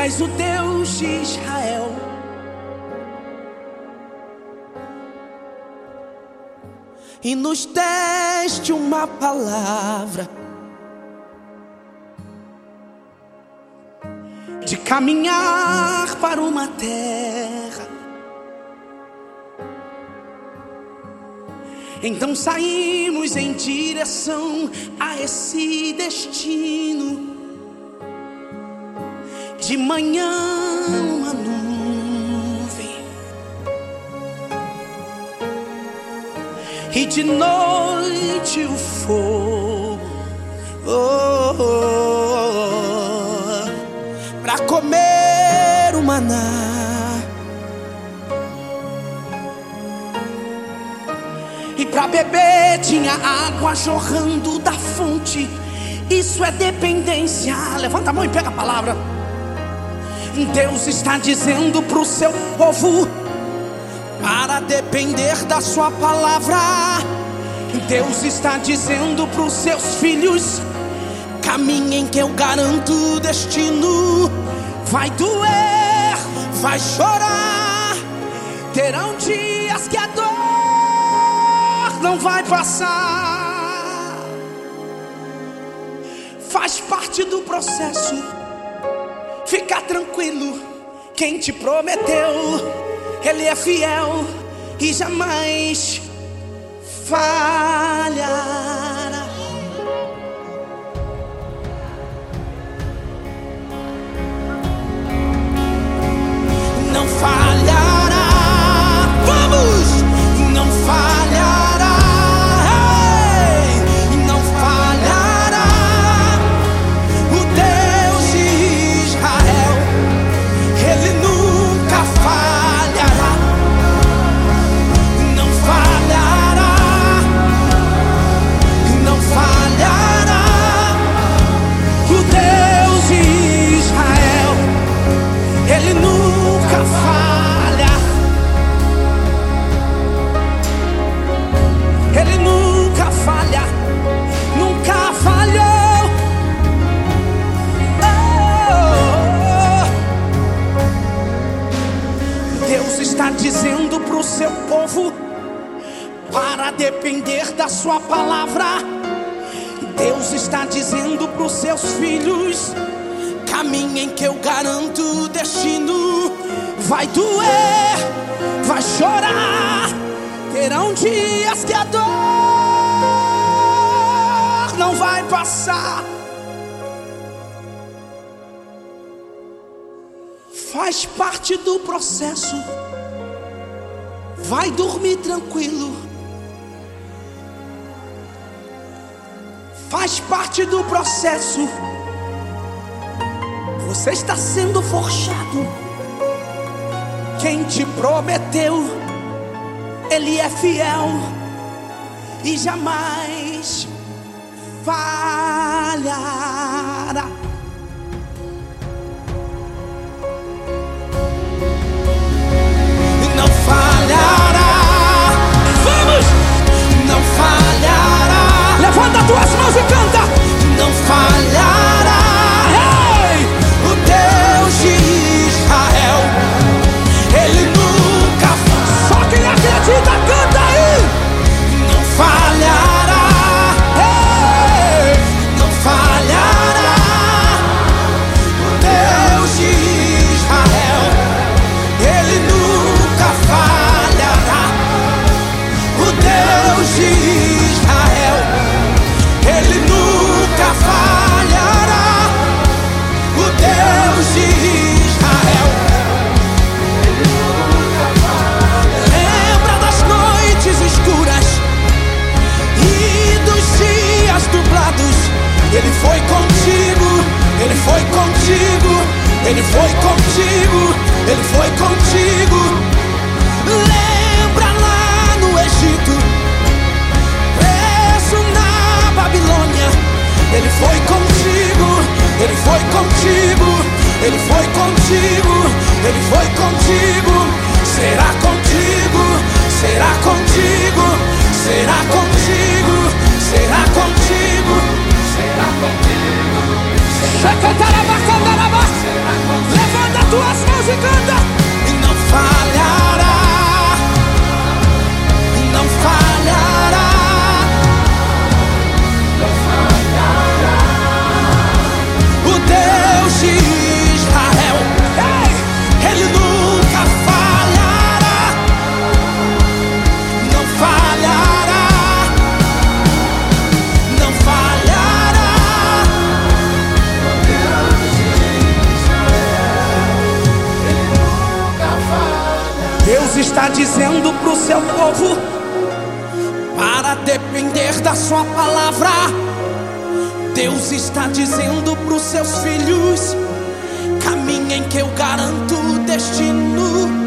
és o Deus de Israel. E nos deste uma palavra de caminhar para uma terra. Então saímos em direção a esse destino. De manhã uma nuvem e de noite o fogo, para comer o maná e para beber tinha água jorrando da fonte. Isso é dependência. Levanta a mão e pega a palavra. Deus está dizendo para o seu povo para depender da sua palavra. Deus está dizendo para os seus filhos: caminhem que eu garanto o destino. Vai doer, vai chorar, terão dias que a dor não vai passar. Faz parte do processo. Fica tranquilo, quem te prometeu, Ele é fiel e jamais falhará. Não falhará, vamos! Não falhará, ei, não falhará. O Deus de Israel, Ele nunca falhará. Não falhará, não falhará. O Deus de Israel, Ele nunca falha. Ele nunca falha, nunca falhou. Deus está dizendo para o seu povo para depender da sua palavra. Deus está dizendo para os seus filhos: caminhem que eu garanto o destino. Vai doer, vai chorar, terão dias que a dor não vai passar. Faz parte do processo. Vai dormir tranquilo. Faz parte do processo. Você está sendo forjado. Quem te prometeu, Ele é fiel e jamais falhará. Não falhará. Vamos! Não falhará. Levanta as tuas mãos e canta. Não falhará. Ei! O Deus de Israel, Ele nunca falha. Só quem acredita canta aí. Não falhará. Ei! Não falhará. O Deus de Israel, Ele nunca falhará. O Deus de Israel, Ele nunca falhará. O Deus de Israel, Ele nunca falhará. Lembra das noites escuras e dos dias dublados. Ele foi contigo, Ele foi contigo, Ele foi contigo, Ele foi contigo. Lembra lá no Egito, preso na Babilônia. Ele foi contigo, Ele foi contigo, Ele foi contigo, Ele foi contigo. Será contigo, será contigo, será contigo, será contigo, será contigo. Será contigo. está dizendo para o seu povo: para depender da sua palavra. Deus está dizendo para os seus filhos: caminhem que eu garanto o destino.